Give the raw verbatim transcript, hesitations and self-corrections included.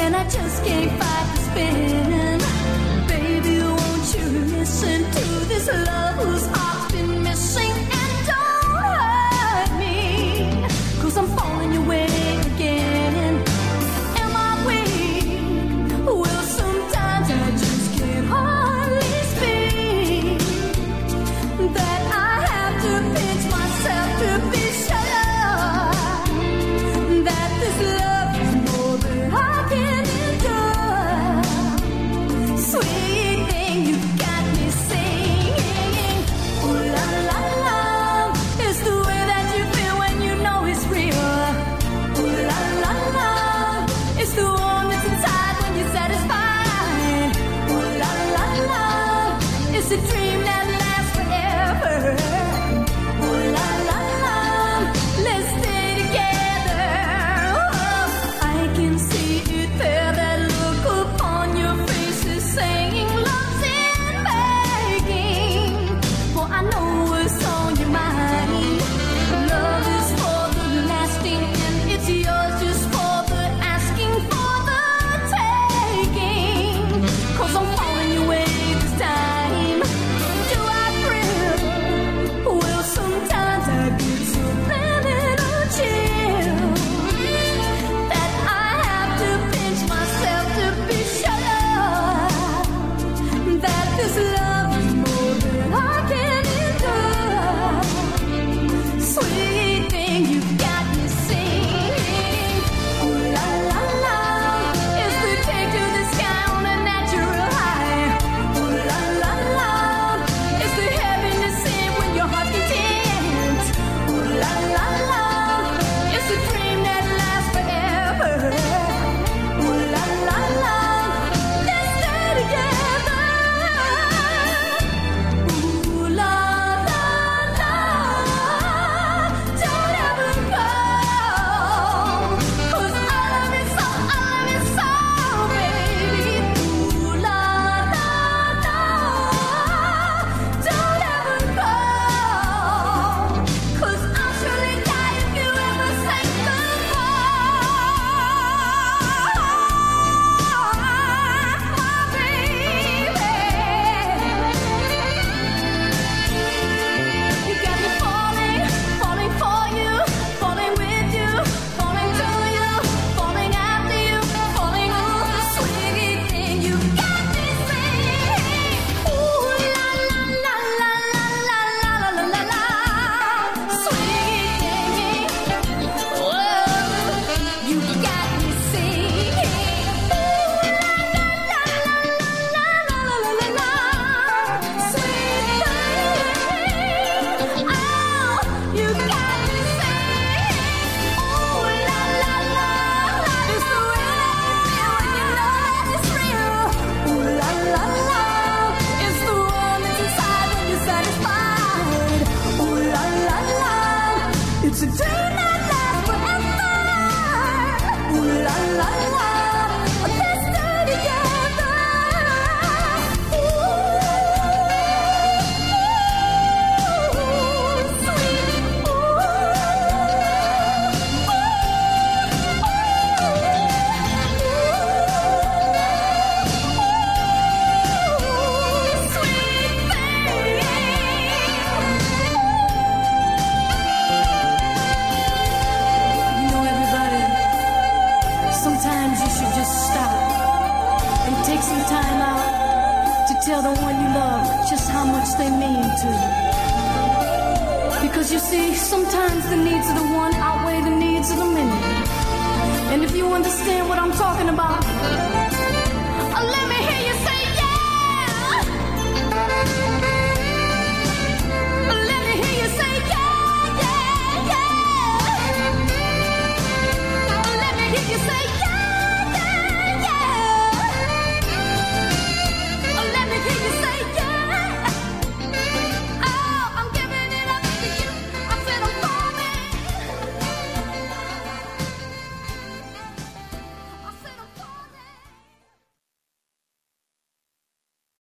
and I just can't fight the spin. Baby, won't you listen to this love whose heart's been missing? And don't hurt me, 'cause I'm falling your way again. Am I weak? Well, sometimes I just can't hardly speak. That I have to pinch myself to be sure that this love is more than I can endure. Sweet thing, you got me singing. Ooh la la la, it's the way that you feel when you know it's real. Ooh la la la, it's the one that's inside when you're satisfied. Ooh la la la, it's a dream that lasts forever. Ooh la la la, let's stay together. Oh, I can see it there, that look upon your face is saying love's in making. For I know what's on your mind. Love is for the lasting, and it's yours just for the asking, for the taking. 'Cause I'm falling your way this time. Do I thrill? Well, sometimes I get so little chill that I have to pinch myself to be sure that this love is more than I can endure. Sweet thing, you got me singing. Ooh la la la, it's the take to the sky on a natural high. Ooh la la la, it's the happiness in when your heart's content. Ooh la la la, it's a dream that lasts forever. Ooh la la la, let's stay together. Ooh la la la, don't ever go. 'Cause I love you so, I love you so, baby. Ooh la la la, don't ever go. 'Cause I'll surely die if you ever say you got me falling, falling for you, falling with you, falling to you, falling after you, falling ooh, sweet thing, you got me singing. Ooh la la la la la la la la la la, sweet thing, whoa, you got me singing. Ooh la la la la la la la la la, sweet thing, oh, you got me singing. Ooh la la la, it's the way that you feel when you know that it's real. Ooh la la la, it's the one that's inside when you're satisfied. Ooh la la la, it's a dream that lasts forever. Ooh la la la, let's stay together. Ooh, sweet, ooh, sweet thing. You know, everybody, sometimes you should just stop and take some time out to tell the one you love just how much they mean to you. Because you see, sometimes the needs of the one outweigh the needs of the many. And if you understand what I'm talking about,